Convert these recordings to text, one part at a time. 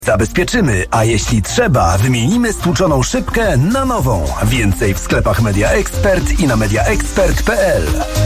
Zabezpieczymy, a jeśli trzeba, wymienimy stłuczoną szybkę na nową. Więcej w sklepach Media Expert i na mediaexpert.pl.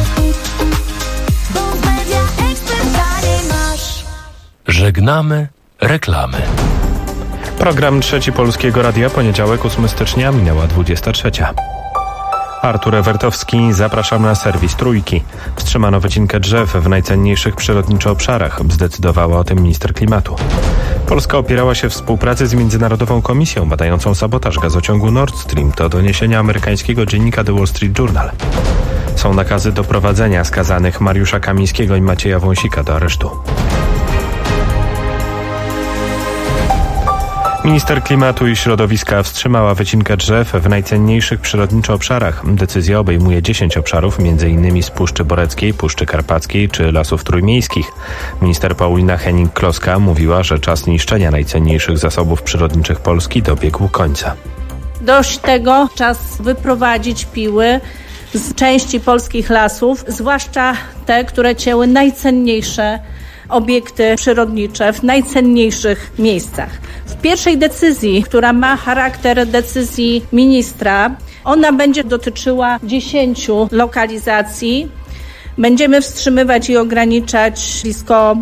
Żegnamy reklamy. Program Trzeci Polskiego Radia, poniedziałek, 8 stycznia, minęła 23. Artur Ewertowski, zapraszam na serwis Trójki. Wstrzymano wycinkę drzew w najcenniejszych przyrodniczo obszarach. Zdecydowała o tym minister klimatu. Polska opierała się współpracy z Międzynarodową Komisją badającą sabotaż gazociągu Nord Stream. To doniesienia amerykańskiego dziennika The Wall Street Journal. Są nakazy doprowadzenia skazanych Mariusza Kamińskiego i Macieja Wąsika do aresztu. Minister klimatu i środowiska wstrzymała wycinkę drzew w najcenniejszych przyrodniczo obszarach. Decyzja obejmuje 10 obszarów, m.in. z Puszczy Boreckiej, Puszczy Karpackiej czy Lasów Trójmiejskich. Minister Paulina Hennig-Kloska mówiła, że czas niszczenia najcenniejszych zasobów przyrodniczych Polski dobiegł końca. Dość tego, czas wyprowadzić piły z części polskich lasów, zwłaszcza te, które cięły najcenniejsze obiekty przyrodnicze w najcenniejszych miejscach. W pierwszej decyzji, która ma charakter decyzji ministra, ona będzie dotyczyła 10 lokalizacji. Będziemy wstrzymywać i ograniczać blisko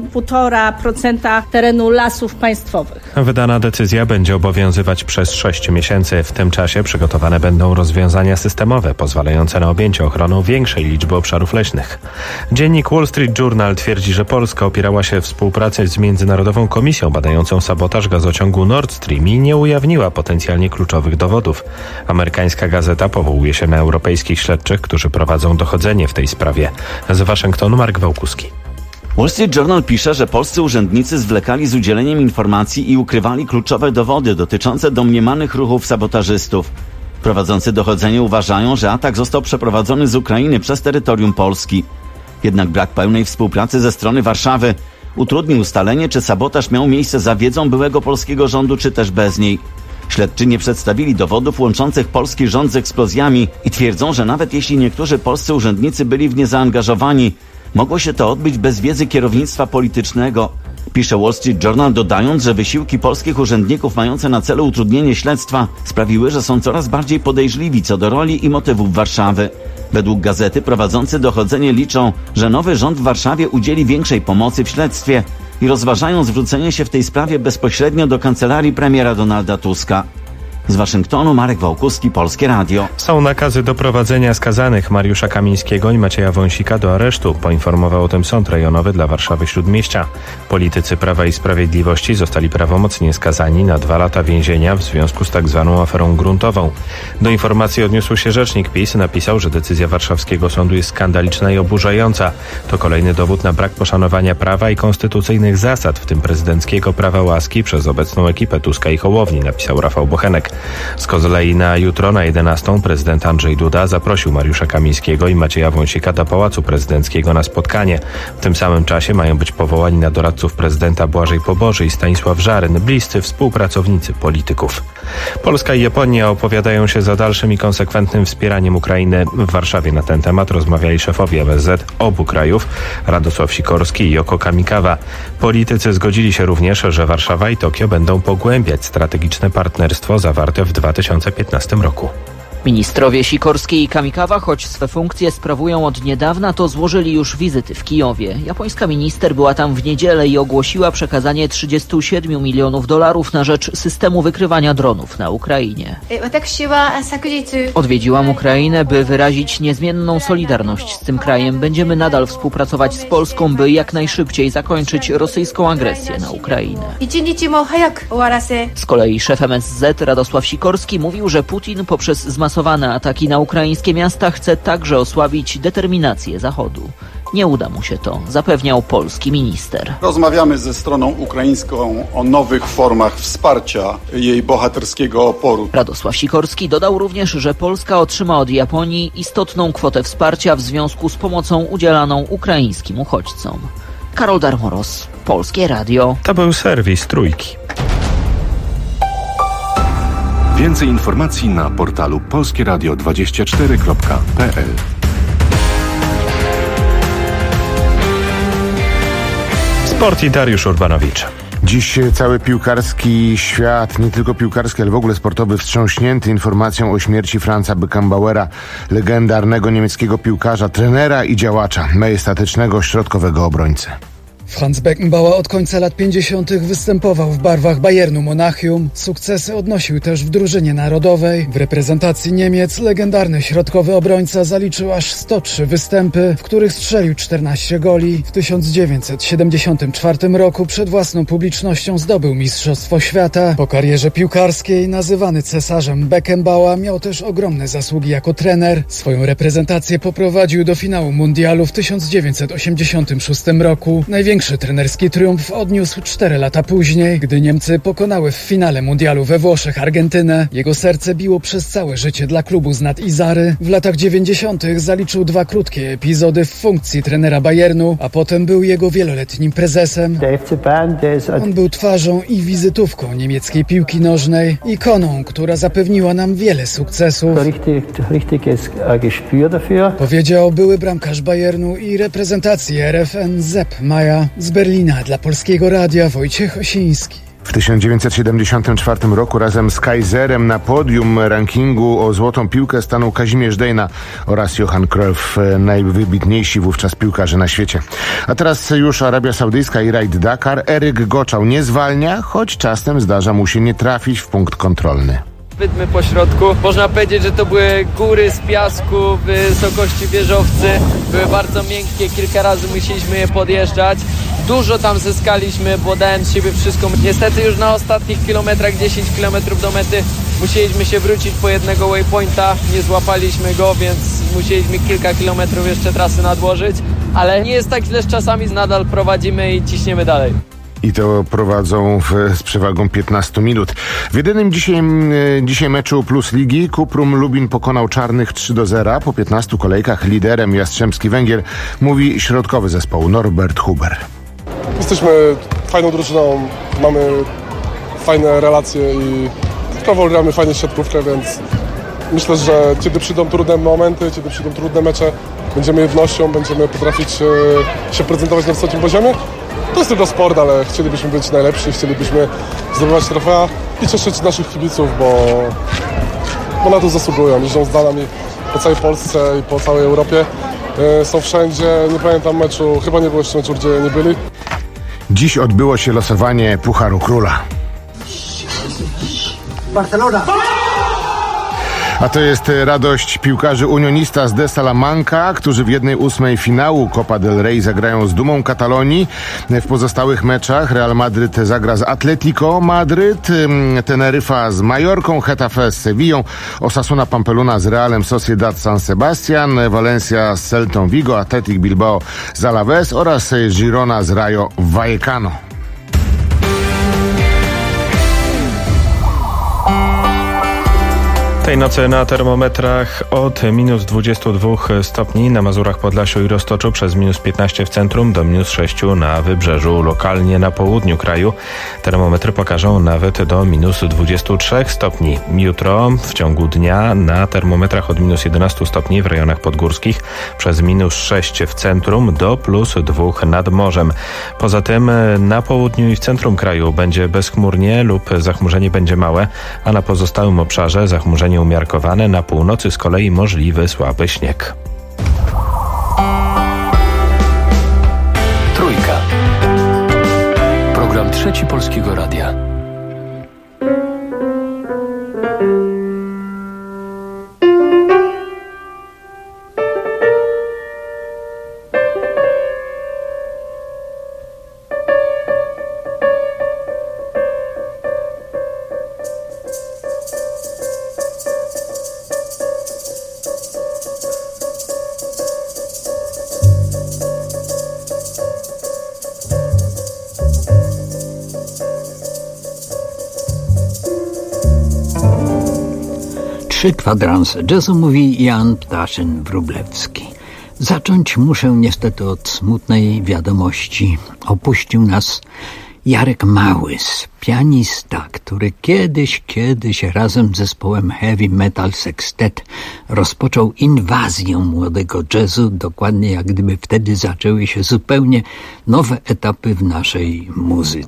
1,5% terenu lasów państwowych. Wydana decyzja będzie obowiązywać przez 6 miesięcy. W tym czasie przygotowane będą rozwiązania systemowe pozwalające na objęcie ochroną większej liczby obszarów leśnych. Dziennik Wall Street Journal twierdzi, że Polska opierała się współpracy z Międzynarodową Komisją badającą sabotaż gazociągu Nord Stream i nie ujawniła potencjalnie kluczowych dowodów. Amerykańska gazeta powołuje się na europejskich śledczych, którzy prowadzą dochodzenie w tej sprawie. Z Waszyngtonu Marek Wałkuski. Wall Street Journal pisze, że polscy urzędnicy zwlekali z udzieleniem informacji i ukrywali kluczowe dowody dotyczące domniemanych ruchów sabotażystów. Prowadzący dochodzenie uważają, że atak został przeprowadzony z Ukrainy przez terytorium Polski. Jednak brak pełnej współpracy ze strony Warszawy utrudnił ustalenie, czy sabotaż miał miejsce za wiedzą byłego polskiego rządu, czy też bez niej. Śledczy nie przedstawili dowodów łączących polski rząd z eksplozjami i twierdzą, że nawet jeśli niektórzy polscy urzędnicy byli w nie zaangażowani, mogło się to odbyć bez wiedzy kierownictwa politycznego. Pisze Wall Street Journal, dodając, że wysiłki polskich urzędników mające na celu utrudnienie śledztwa sprawiły, że są coraz bardziej podejrzliwi co do roli i motywów Warszawy. Według gazety prowadzący dochodzenie liczą, że nowy rząd w Warszawie udzieli większej pomocy w śledztwie i rozważają zwrócenie się w tej sprawie bezpośrednio do kancelarii premiera Donalda Tuska. Z Waszyngtonu Marek Wałkuski, Polskie Radio. Są nakazy doprowadzenia skazanych Mariusza Kamińskiego i Macieja Wąsika do aresztu. Poinformował o tym Sąd Rejonowy dla Warszawy Śródmieścia. Politycy Prawa i Sprawiedliwości zostali prawomocnie skazani na 2 lata więzienia w związku z tak zwaną aferą gruntową. Do informacji odniósł się rzecznik PiS. Napisał, że decyzja warszawskiego sądu jest skandaliczna i oburzająca. To kolejny dowód na brak poszanowania prawa i konstytucyjnych zasad, w tym prezydenckiego prawa łaski przez obecną ekipę Tuska i Hołowni, napisał Rafał Bochenek. Z kolei na jutro na 11 prezydent Andrzej Duda zaprosił Mariusza Kamińskiego i Macieja Wąsika do Pałacu Prezydenckiego na spotkanie. W tym samym czasie mają być powołani na doradców prezydenta Błażej Poboży i Stanisław Żaryn, bliscy współpracownicy polityków. Polska i Japonia opowiadają się za dalszym i konsekwentnym wspieraniem Ukrainy. W Warszawie na ten temat rozmawiali szefowie MSZ obu krajów, Radosław Sikorski i Yoko Kamikawa. Politycy zgodzili się również, że Warszawa i Tokio będą pogłębiać strategiczne partnerstwo zawarte w 2015 roku. Ministrowie Sikorski i Kamikawa, choć swe funkcje sprawują od niedawna, to złożyli już wizyty w Kijowie. Japońska minister była tam w niedzielę i ogłosiła przekazanie $37 milionów na rzecz systemu wykrywania dronów na Ukrainie. Odwiedziłam Ukrainę, by wyrazić niezmienną solidarność z tym krajem. Będziemy nadal współpracować z Polską, by jak najszybciej zakończyć rosyjską agresję na Ukrainę. Z kolei szef MSZ Radosław Sikorski mówił, że Putin poprzez zmasowane ataki na ukraińskie miasta chce także osłabić determinację Zachodu. Nie uda mu się to, zapewniał polski minister. Rozmawiamy ze stroną ukraińską o nowych formach wsparcia jej bohaterskiego oporu. Radosław Sikorski dodał również, że Polska otrzyma od Japonii istotną kwotę wsparcia w związku z pomocą udzielaną ukraińskim uchodźcom. Karol Darmoros, Polskie Radio. To był serwis Trójki. Więcej informacji na portalu polskieradio24.pl. Sport i Dariusz Urbanowicz. Dziś cały piłkarski świat, nie tylko piłkarski, ale w ogóle sportowy, wstrząśnięty informacją o śmierci Franza Beckenbauera, legendarnego niemieckiego piłkarza, trenera i działacza, majestatycznego środkowego obrońcy. Franz Beckenbauer od końca lat 50. występował w barwach Bayernu Monachium. Sukcesy odnosił też w drużynie narodowej. W reprezentacji Niemiec legendarny środkowy obrońca zaliczył aż 103 występy, w których strzelił 14 goli. W 1974 roku przed własną publicznością zdobył Mistrzostwo Świata. Po karierze piłkarskiej, nazywany cesarzem Beckenbauer, miał też ogromne zasługi jako trener. Swoją reprezentację poprowadził do finału mundialu w 1986 roku. Największy trenerski triumf odniósł 4 lata później, gdy Niemcy pokonały w finale mundialu we Włoszech Argentynę. Jego serce biło przez całe życie dla klubu z nad Izary. W latach 90. zaliczył 2 krótkie epizody w funkcji trenera Bayernu, a potem był jego wieloletnim prezesem. On był twarzą i wizytówką niemieckiej piłki nożnej, ikoną, która zapewniła nam wiele sukcesów. Powiedział były bramkarz Bayernu i reprezentacji RFN Sepp Maier. Z Berlina dla Polskiego Radia Wojciech Osiński. W 1974 roku razem z Kaiserem na podium rankingu o złotą piłkę stanął Kazimierz Dejna oraz Johan Cruyff, najwybitniejsi wówczas piłkarze na świecie. A teraz już Arabia Saudyjska i Raid Dakar. Eryk Goczał nie zwalnia, choć czasem zdarza mu się nie trafić w punkt kontrolny. Wydmy po środku. Można powiedzieć, że to były góry z piasku, wysokości wieżowcy. Były bardzo miękkie, kilka razy musieliśmy je podjeżdżać. Dużo tam zyskaliśmy, bo dałem z siebie wszystko. Niestety już na ostatnich kilometrach, 10 kilometrów do mety, musieliśmy się wrócić po jednego waypointa. Nie złapaliśmy go, więc musieliśmy kilka kilometrów jeszcze trasy nadłożyć. Ale nie jest tak źle z czasami, nadal prowadzimy i ciśniemy dalej. I to prowadzą z przewagą 15 minut. W jedynym dzisiaj meczu Plus Ligi Kuprum Lubin pokonał Czarnych 3-0. Po 15 kolejkach liderem Jastrzębski Węgier, mówi środkowy zespołu Norbert Huber. Jesteśmy fajną drużyną, mamy fajne relacje i tylko gramy fajnie siatkówkę, więc myślę, że kiedy przyjdą trudne momenty, kiedy przyjdą trudne mecze, będziemy jednością, będziemy potrafić się prezentować na wysokim poziomie. To jest tylko sport, ale chcielibyśmy być najlepsi, chcielibyśmy zdobywać trofea i cieszyć naszych kibiców, bo na to zasługują. Jeżdżą z nami po całej Polsce i po całej Europie. Są wszędzie, nie pamiętam meczu, chyba nie było jeszcze meczu, gdzie nie byli. Dziś odbyło się losowanie Pucharu Króla. Barcelona! A to jest radość piłkarzy Unionistas de Salamanca, którzy w 1/8 finału Copa del Rey zagrają z Dumą Katalonii. W pozostałych meczach Real Madryt zagra z Atletico Madryt, Teneryfa z Majorką, Getafe z Sevillą, Osasuna Pampeluna z Realem Sociedad San Sebastian, Valencia z Celtą Vigo, Athletic Bilbao z Alaves oraz Girona z Rayo Vallecano. Tej nocy na termometrach od minus 22 stopni na Mazurach, Podlasiu i Roztoczu, przez minus 15 w centrum do minus 6 na wybrzeżu. Lokalnie na południu kraju termometry pokażą nawet do minus 23 stopni. Jutro w ciągu dnia na termometrach od minus 11 stopni w rejonach podgórskich, przez minus 6 w centrum do plus 2 nad morzem. Poza tym na południu i w centrum kraju będzie bezchmurnie lub zachmurzenie będzie małe, a na pozostałym obszarze zachmurzenie umiarkowane, na północy z kolei możliwy słaby śnieg. Trójka. Program Trzeci Polskiego Radia. Trzy kwadranse jazzu, mówi Jan Ptaszyn-Wróblewski. Zacząć muszę niestety od smutnej wiadomości. Opuścił nas Jarek Małys, pianista, który kiedyś razem z zespołem Heavy Metal Sextet rozpoczął inwazję młodego jazzu, dokładnie jak gdyby wtedy zaczęły się zupełnie nowe etapy w naszej muzyce.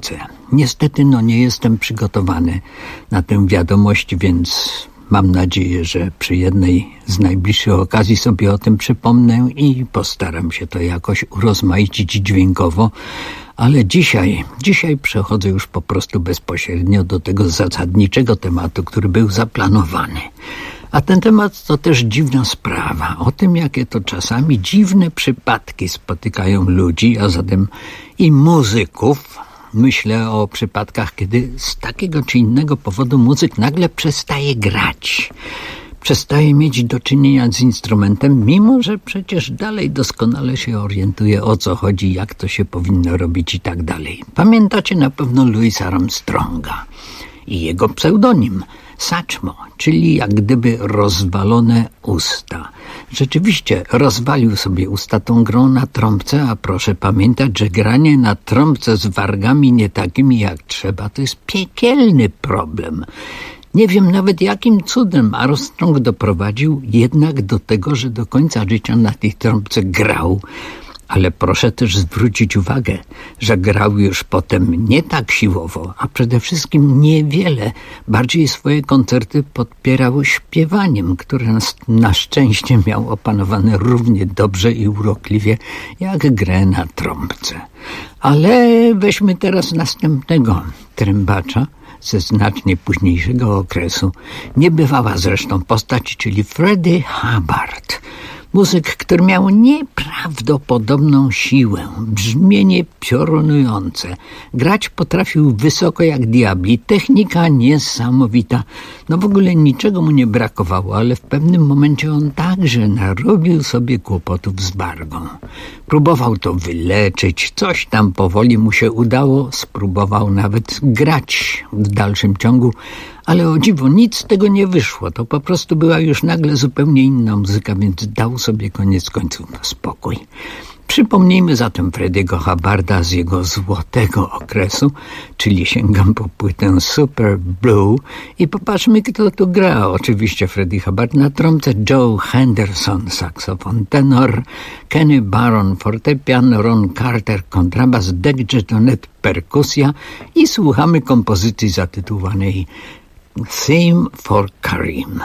Niestety nie jestem przygotowany na tę wiadomość, więc mam nadzieję, że przy jednej z najbliższych okazji sobie o tym przypomnę i postaram się to jakoś urozmaicić dźwiękowo. Ale dzisiaj przechodzę już po prostu bezpośrednio do tego zasadniczego tematu, który był zaplanowany. A ten temat to też dziwna sprawa. O tym, jakie to czasami dziwne przypadki spotykają ludzi, a zatem i muzyków. Myślę o przypadkach, kiedy z takiego czy innego powodu muzyk nagle przestaje grać. Przestaje mieć do czynienia z instrumentem, mimo że przecież dalej doskonale się orientuje, o co chodzi, jak to się powinno robić i tak dalej. Pamiętacie na pewno Louisa Armstronga i jego pseudonim Satchmo, czyli jak gdyby rozwalone usta. Rzeczywiście rozwalił sobie usta tą grą na trąbce, a proszę pamiętać, że granie na trąbce z wargami nie takimi jak trzeba to jest piekielny problem. Nie wiem nawet jakim cudem Armstrong doprowadził jednak do tego, że do końca życia na tej trąbce grał. Ale proszę też zwrócić uwagę, że grał już potem nie tak siłowo, a przede wszystkim niewiele. Bardziej swoje koncerty podpierał śpiewaniem, które na szczęście miał opanowane równie dobrze i urokliwie jak grę na trąbce. Ale weźmy teraz następnego trębacza ze znacznie późniejszego okresu. Niebywała zresztą postać, czyli Freddie Hubbard. Muzyk, który miał nieprawdopodobną siłę, brzmienie piorunujące. Grać potrafił wysoko jak diabli, technika niesamowita. W ogóle niczego mu nie brakowało, ale w pewnym momencie on także narobił sobie kłopotów z wargą. Próbował to wyleczyć, coś tam powoli mu się udało, spróbował nawet grać w dalszym ciągu, ale o dziwo nic z tego nie wyszło. To po prostu była już nagle zupełnie inna muzyka, więc dał sobie koniec końców spokój. Przypomnijmy zatem Freddiego Hubbarda z jego złotego okresu, czyli sięgam po płytę Super Blue i popatrzmy, kto tu gra. Oczywiście Freddie Hubbard na trąbce, Joe Henderson saksofon tenor, Kenny Barron fortepian, Ron Carter kontrabas, Dec Jetonet perkusja i słuchamy kompozycji zatytułowanej Theme for Karim.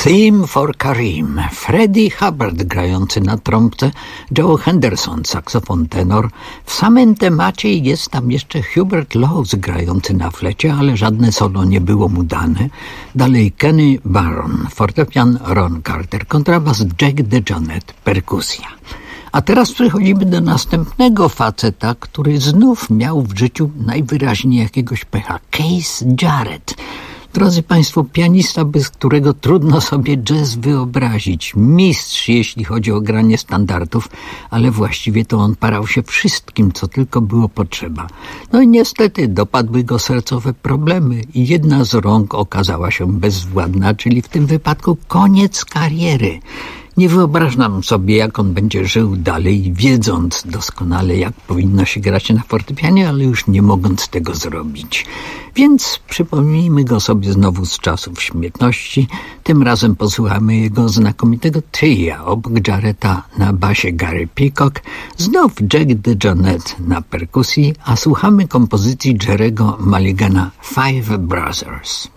Theme for Karim, Freddie Hubbard grający na trąbce, Joe Henderson, saksofon tenor. W samym temacie jest tam jeszcze Hubert Laws grający na flecie, ale żadne solo nie było mu dane. Dalej Kenny Barron, fortepian Ron Carter, kontrabas Jack DeJohnette, perkusja. A teraz przechodzimy do następnego faceta, który znów miał w życiu najwyraźniej jakiegoś pecha. Keith Jarrett. Drodzy Państwo, pianista, bez którego trudno sobie jazz wyobrazić. Mistrz, jeśli chodzi o granie standardów, ale właściwie to on parał się wszystkim, co tylko było potrzeba. No i niestety dopadły go sercowe problemy i jedna z rąk okazała się bezwładna, czyli w tym wypadku koniec kariery. Nie wyobrażam sobie, jak on będzie żył dalej, wiedząc doskonale, jak powinno się grać na fortepianie, ale już nie mogąc tego zrobić. Więc przypomnijmy go sobie znowu z czasów śmietności. Tym razem posłuchamy jego znakomitego tria. Obok Jarretta na basie Gary Peacock, znów Jack DeJohnette na perkusji, a słuchamy kompozycji Jerry'ego Mulligana Five Brothers.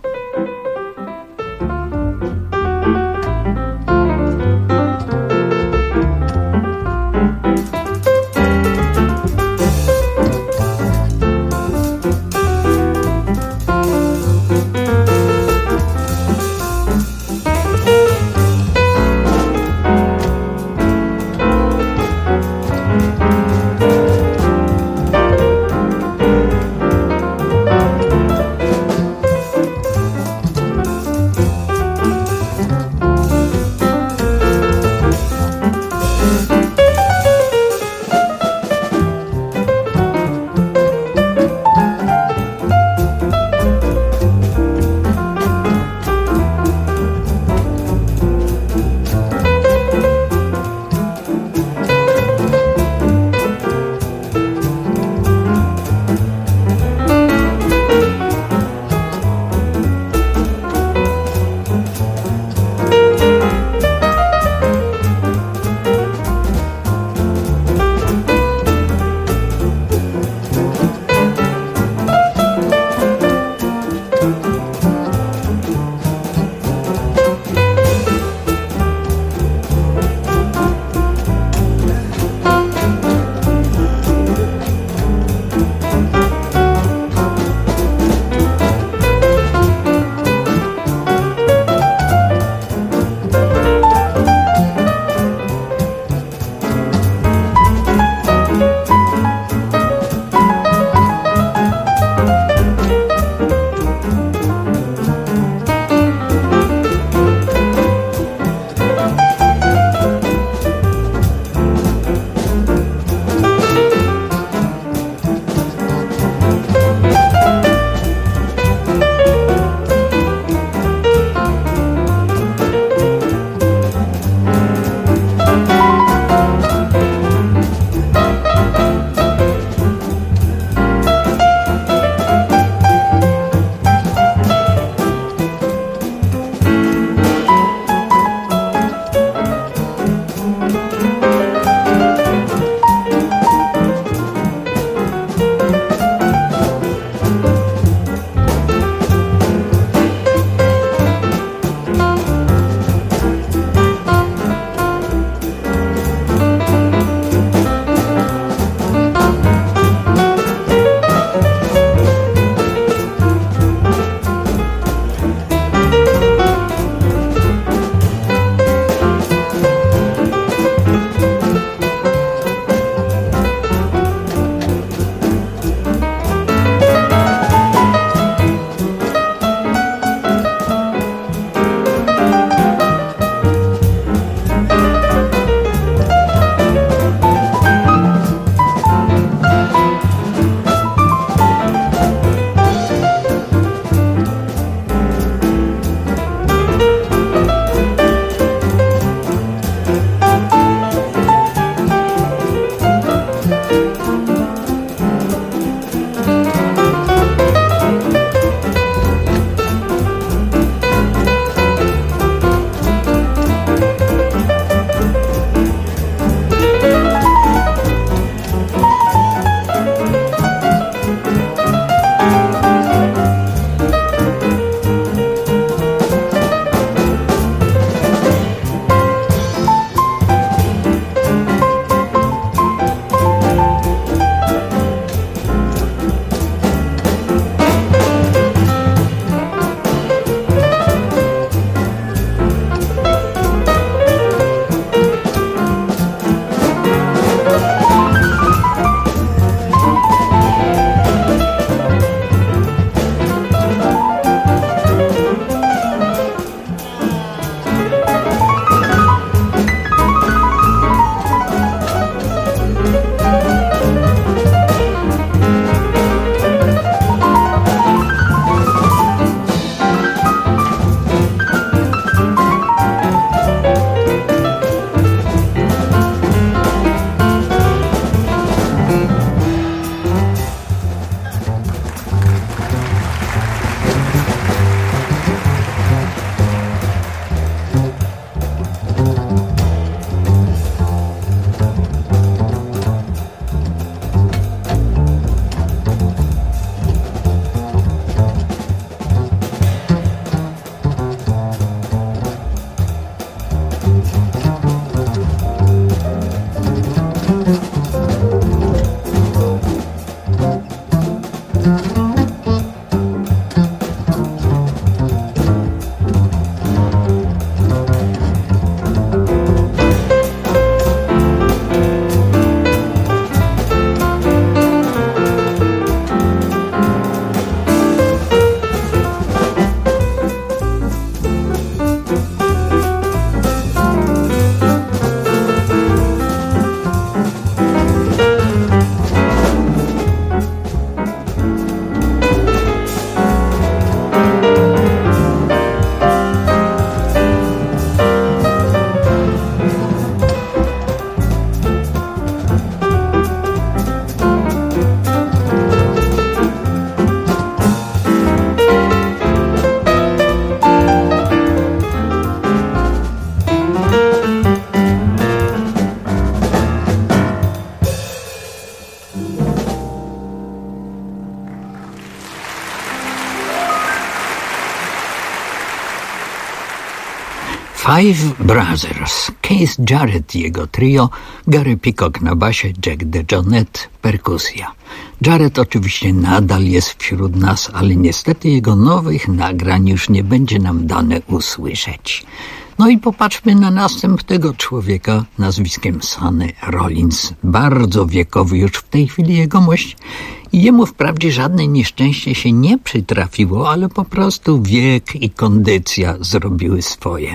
Five Brothers, Keith Jarrett i jego trio, Gary Peacock na basie, Jack DeJohnette, perkusja. Jarrett oczywiście nadal jest wśród nas, ale niestety jego nowych nagrań już nie będzie nam dane usłyszeć. No i popatrzmy na następnego człowieka nazwiskiem Sonny Rollins. Bardzo wiekowy już w tej chwili jegomość. I jemu wprawdzie żadne nieszczęście się nie przytrafiło, ale po prostu wiek i kondycja zrobiły swoje.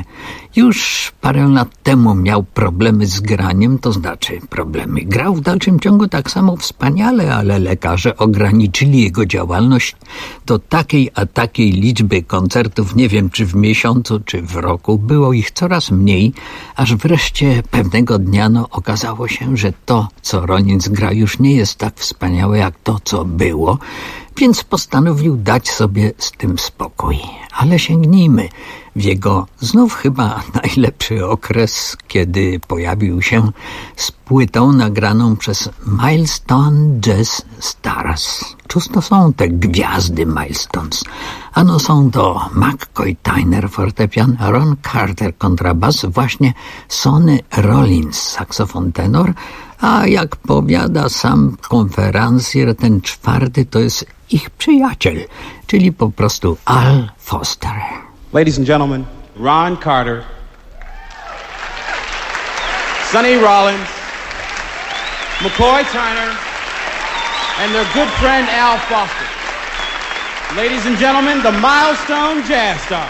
Już parę lat temu miał problemy z graniem, to znaczy problemy. Grał w dalszym ciągu tak samo wspaniale, ale lekarze ograniczyli jego działalność do takiej a takiej liczby koncertów, nie wiem czy w miesiącu, czy w roku. Było ich coraz mniej, aż wreszcie pewnego dnia okazało się, że to, co Rollins gra, już nie jest tak wspaniałe jak to, co było, więc postanowił dać sobie z tym spokój. Ale sięgnijmy w jego znów chyba najlepszy okres, kiedy pojawił się z płytą nagraną przez Milestone Jazz Stars. Cóż to są te gwiazdy Milestones? Ano są to McCoy Tyner fortepian, Ron Carter kontrabas, właśnie Sonny Rollins saksofon tenor, a jak powiada sam konferencjer, ten czwarty to jest ich przyjaciel, czyli po prostu Al Foster. Ladies and gentlemen, Ron Carter, Sonny Rollins, McCoy Tyner, and their good friend Al Foster. Ladies and gentlemen, the Milestone Jazz Stars.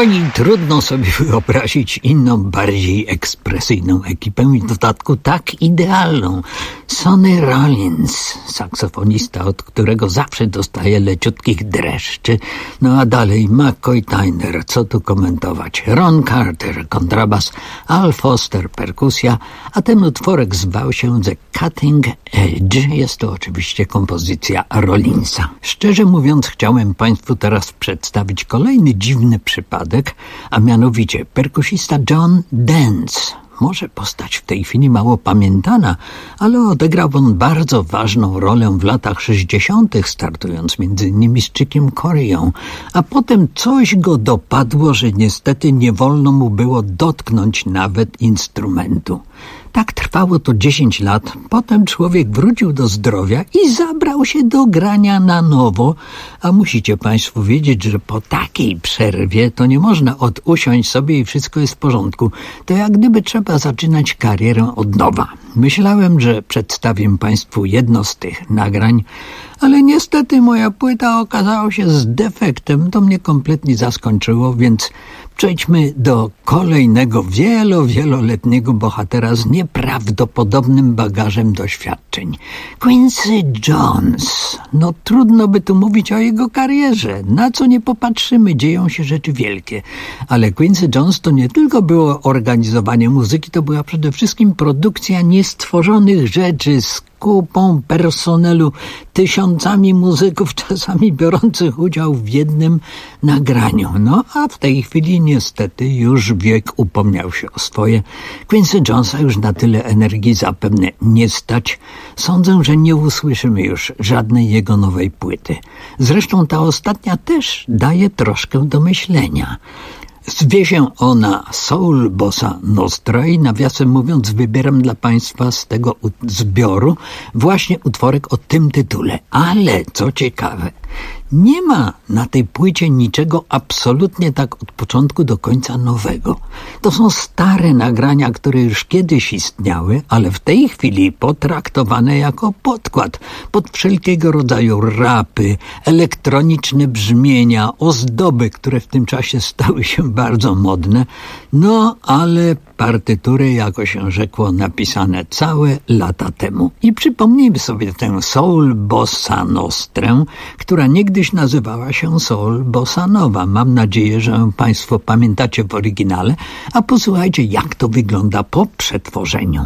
I trudno sobie wyobrazić inną, bardziej ekspresyjną ekipę i w dodatku tak idealną. Sonny Rollins, saksofonista, od którego zawsze dostaje leciutkich dreszczy. No a dalej McCoy Tyner, co tu komentować? Ron Carter, kontrabas, Al Foster, perkusja, a ten utworek zwał się The Cutting Edge. Jest to oczywiście kompozycja Rollinsa. Szczerze mówiąc, chciałem Państwu teraz przedstawić kolejny dziwny przypadek, a mianowicie perkusista John Dance. Może postać w tej chwili mało pamiętana, ale odegrał on bardzo ważną rolę w latach 60., startując m.in. z Chickiem Coreą, a potem coś go dopadło, że niestety nie wolno mu było dotknąć nawet instrumentu. Tak trwało to 10 lat, potem człowiek wrócił do zdrowia i zabrał się do grania na nowo, a musicie Państwo wiedzieć, że po takiej przerwie to nie można usiąść sobie i wszystko jest w porządku. To jak gdyby trzeba zaczynać karierę od nowa. Myślałem, że przedstawię Państwu jedno z tych nagrań, ale niestety moja płyta okazała się z defektem. To mnie kompletnie zaskoczyło, więc przejdźmy do kolejnego wieloletniego bohatera z nieprawdopodobnym bagażem doświadczeń. Quincy Jones. No trudno by tu mówić o jego karierze. Na co nie popatrzymy, dzieją się rzeczy wielkie. Ale Quincy Jones to nie tylko było organizowanie muzyki, to była przede wszystkim produkcja niestworzonych rzeczy z kupą personelu, tysiącami muzyków, czasami biorących udział w jednym nagraniu. No a w tej chwili niestety już wiek upomniał się o swoje. Quincy Jonesa już na tyle energii zapewne nie stać. Sądzę, że nie usłyszymy już żadnej jego nowej płyty. Zresztą ta ostatnia też daje troszkę do myślenia. Zwie się ona Soul Bossa Nostra i nawiasem mówiąc wybieram dla Państwa z tego zbioru właśnie utworek o tym tytule. Ale co ciekawe, nie ma na tej płycie niczego absolutnie tak od początku do końca nowego. To są stare nagrania, które już kiedyś istniały, ale w tej chwili potraktowane jako podkład pod wszelkiego rodzaju rapy, elektroniczne brzmienia, ozdoby, które w tym czasie stały się bardzo modne. No, ale partytury, jako się rzekło, napisane całe lata temu. I przypomnijmy sobie tę Soul Bossa Nostrę, która niegdyś nazywała się Soul Bossa Nova. Mam nadzieję, że Państwo pamiętacie w oryginale, a posłuchajcie, jak to wygląda po przetworzeniu.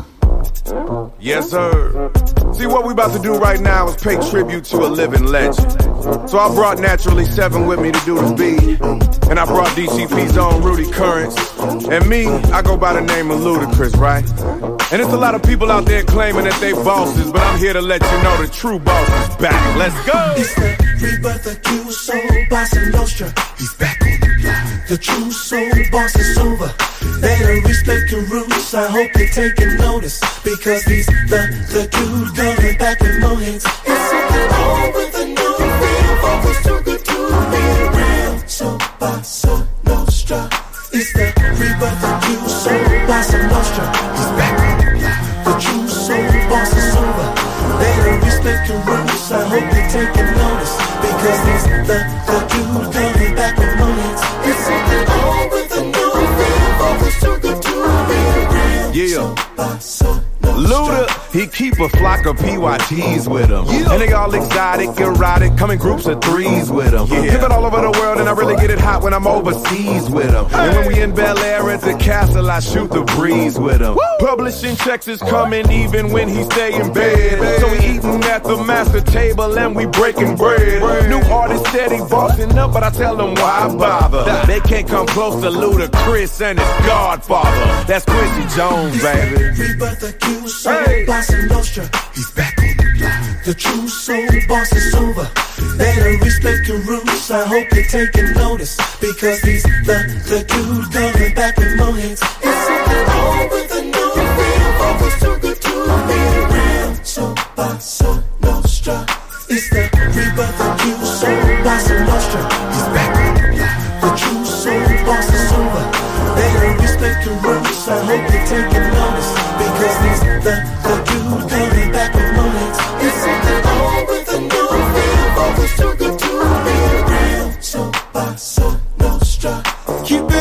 Yes, sir. See, what we about to do right now is pay tribute to a living legend. So I brought Naturally 7 with me to do the beat. And I brought DCP's own Rudy Currents. And me, I go by the name of Ludacris, right? And there's a lot of people out there claiming that they bosses, but I'm here to let you know the true boss is back. Let's go! It's the rebirth of Q Soul Bossa Nostra. He's back on the block. The true soul boss is over. Better respect your roots. I hope you're taking notice, because he's the dude coming back with more hits. It's something wrong with the new feel. Focus too good to be real. Soul Bossa Nostra. It's the rebirth of Q Soul Bossa Nostra. He's back on the block. The true soul boss is over. Better respect your roots. I hope you're taking notice, because he's the dude coming back with more hits. It's something wrong with the new feel. Focus too good to be real. Yeah. Luda, he keep a flock of PYTs with him. Yeah. And they all exotic, erotic, come in groups of threes with him. Yeah. Give it all over the world, and I really get it hot when I'm overseas with him. Hey. And when we in Bel Air at the castle, I shoot the breeze with him. Woo. Publishing checks is coming even when he stay in bed. So we eating at the master table and we breaking bread. New artist steady bossing up, but I tell them why bother. They can't come close to Ludacris and his godfather. That's Quincy Jones, baby. Rebirth of Q Soul Bossa Nostra. He's back on the block. The true soul boss is over. Better respect your roots. I hope you're taking notice, because he's the dude coming back with more hits. It's something wrong with the new feel. Focus too good to be real. Soul Bossa Nostra. It's the rebirth of Q Soul Bossa Nostra. He's back on the block. The true soul boss is over. Better respect your roots. I hope you're taking notice, because he's the dude coming back with more hits. It's something wrong with the new feel. Focus too good to be real. So Bossa Nostra. Keep it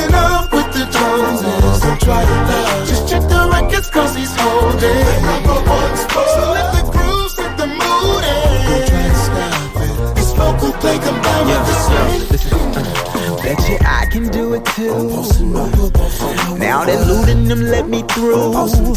try it now. Just check the records cause he's holding number one spot. So let the groove set the mood and don't try to stop it. It's vocal play combined with the swing. Bet you I can do it too. Now that looting them let me through.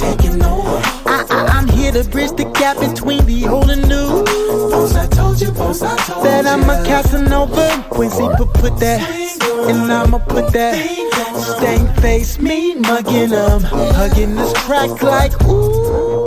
I'm here to bridge the gap between the old and new. I told you, that I'm a Casanova. Quincy put that, and I'ma put that. Stank face me mugging them, hugging this track like ooh.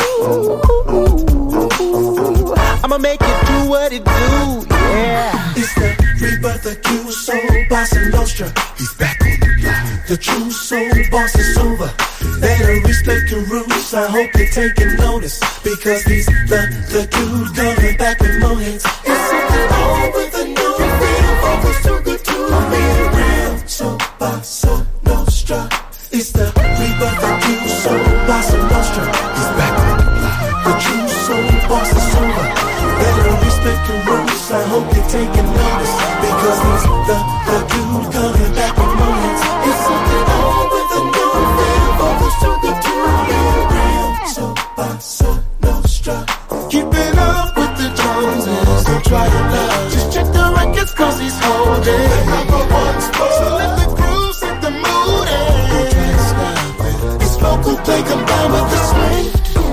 I'ma make it do what it do, yeah. It's the rebirth of Q Soul Bossa Nostra. He's back on the block. The true soul boss is over. Better respect your roots. I hope you're taking notice because he's the dude coming back with more hits. It's something wrong with the new feel. Focus too good to be real. So Bossa Nostra. It's the rebirth of Q Soul Bossa Nostra. He's back on the block. The true soul boss is over. Better respect your roots. I hope you're taking notice because he's the dude coming back with more hits. It's something wrong with the new feel. Focus too good to be real. So Bossa Nostra. Keep it up with the Joneses. Don't try it now. Just check the records cause he's holding number one spot. So let the groove set the mood and don't try to stop it. It's vocal play combined with the swing.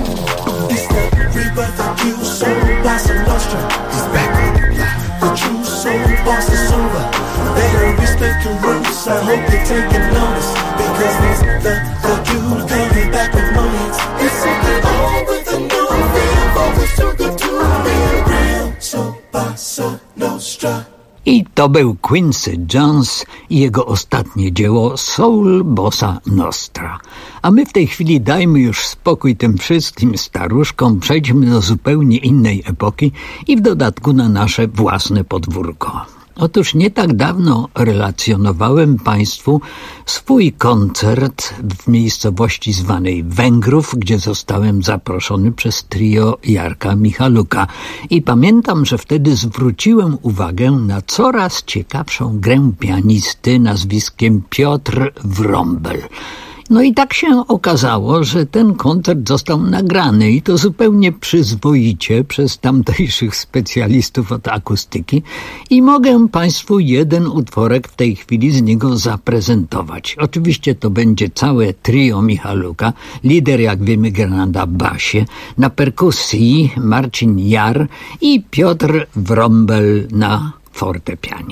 It's the rebirth of Q Soul Bossa Nostra. He's back on the block. The true soul boss is over. Better respect your roots. I hope you're taking notice because he's the dude coming back with more hits. It's something wrong with the new feel. Focus too good to be real. So Bossa Nostra. I to był Quincy Jones i jego ostatnie dzieło Soul Bossa Nostra. A my w tej chwili dajmy już spokój tym wszystkim staruszkom, przejdźmy do zupełnie innej epoki i w dodatku na nasze własne podwórko. Otóż nie tak dawno relacjonowałem Państwu swój koncert w miejscowości zwanej Węgrów, gdzie zostałem zaproszony przez trio Jarka Michaluka. I pamiętam, że wtedy zwróciłem uwagę na coraz ciekawszą grę pianisty nazwiskiem Piotr Wrąbel. No i tak się okazało, że ten koncert został nagrany i to zupełnie przyzwoicie przez tamtejszych specjalistów od akustyki i mogę Państwu jeden utworek w tej chwili z niego zaprezentować. Oczywiście to będzie całe trio Michaluka, lider jak wiemy gra na basie, na perkusji Marcin Jar i Piotr Wrąbel na fortepianie.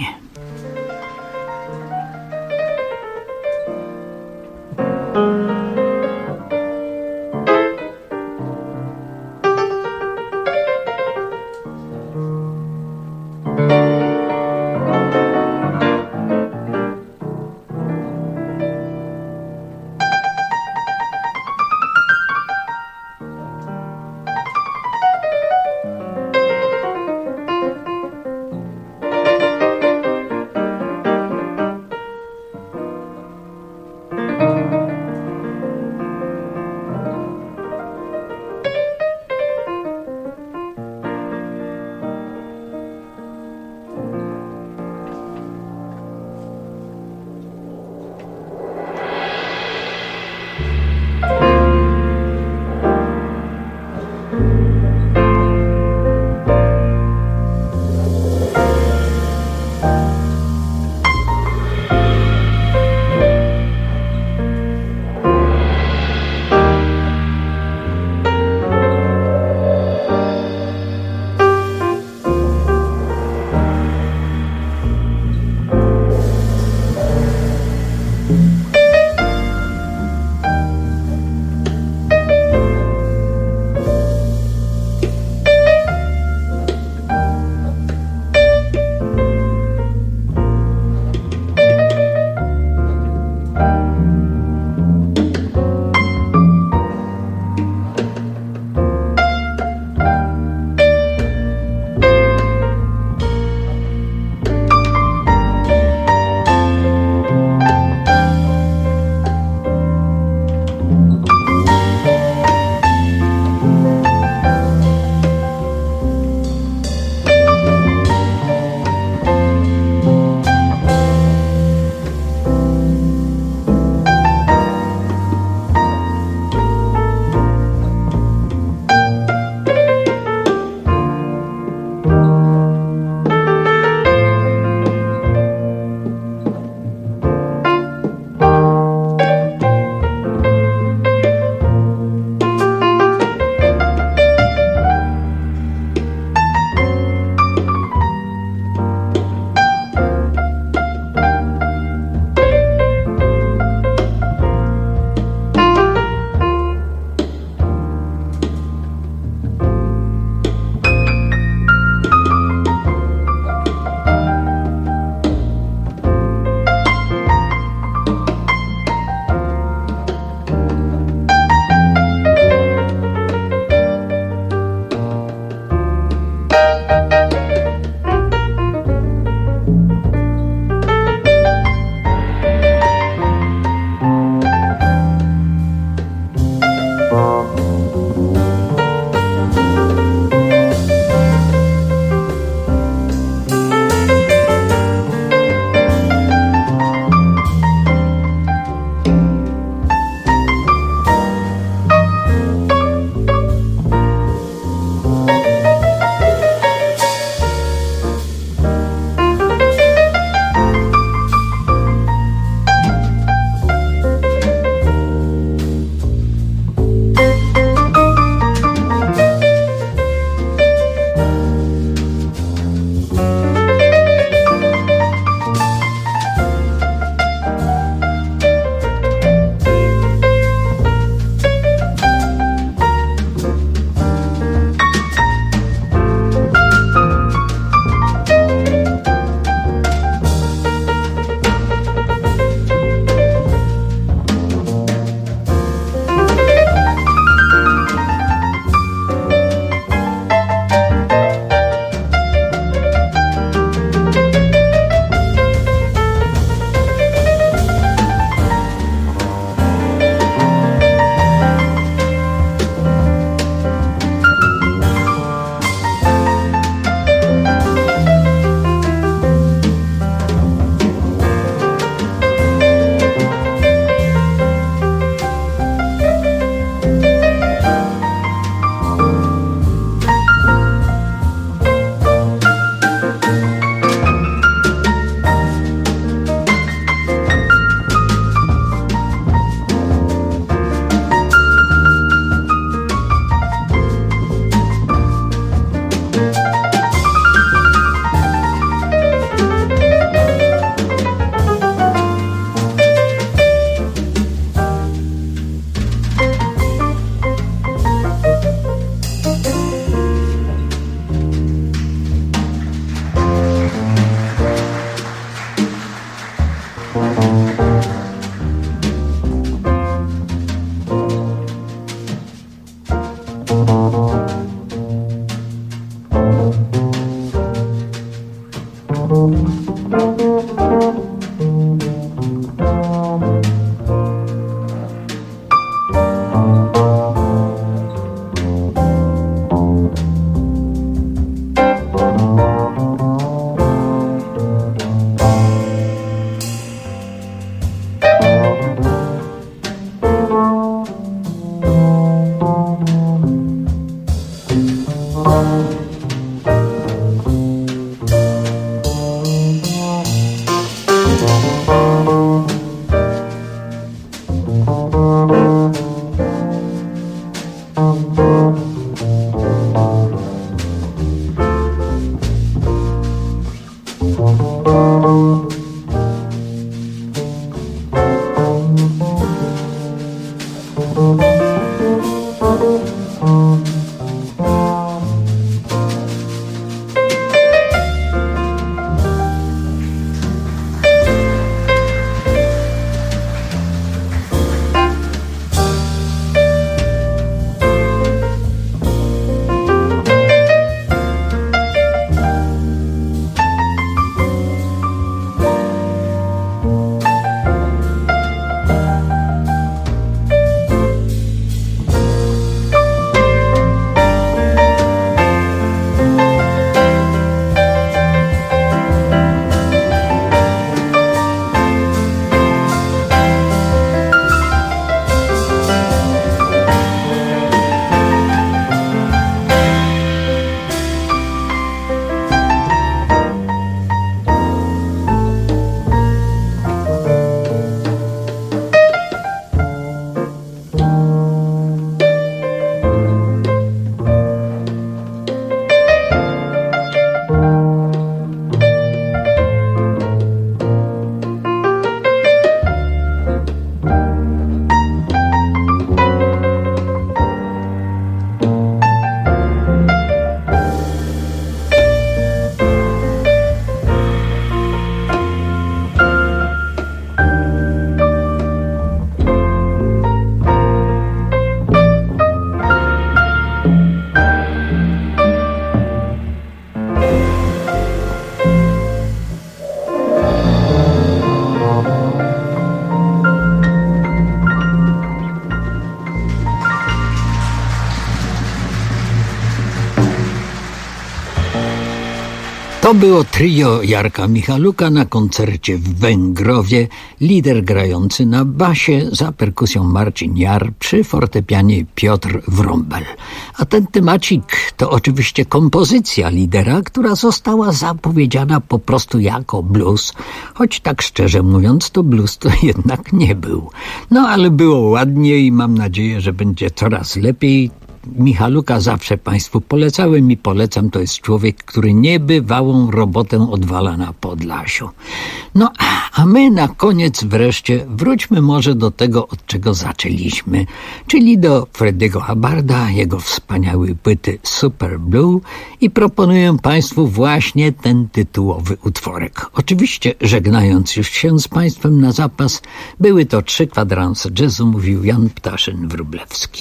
To było trio Jarka Michaluka na koncercie w Węgrowie, lider grający na basie, za perkusją Marcin Jar, przy fortepianie Piotr Wrąbel. A ten temacik to oczywiście kompozycja lidera, która została zapowiedziana po prostu jako blues, choć tak szczerze mówiąc to blues to jednak nie był. No ale było ładnie i mam nadzieję, że będzie coraz lepiej. Michaluka zawsze Państwu polecałem i polecam. To jest człowiek, który niebywałą robotę odwala na Podlasiu. No, a my na koniec wreszcie wróćmy może do tego, od czego zaczęliśmy, czyli do Freddiego Hubbarda, jego wspaniałej płyty Super Blue, i proponuję Państwu właśnie ten tytułowy utworek. Oczywiście, żegnając już się z Państwem na zapas, były to 3 kwadranse jazzu, mówił Jan Ptaszyn-Wróblewski.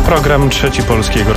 program Trzeci Polskiego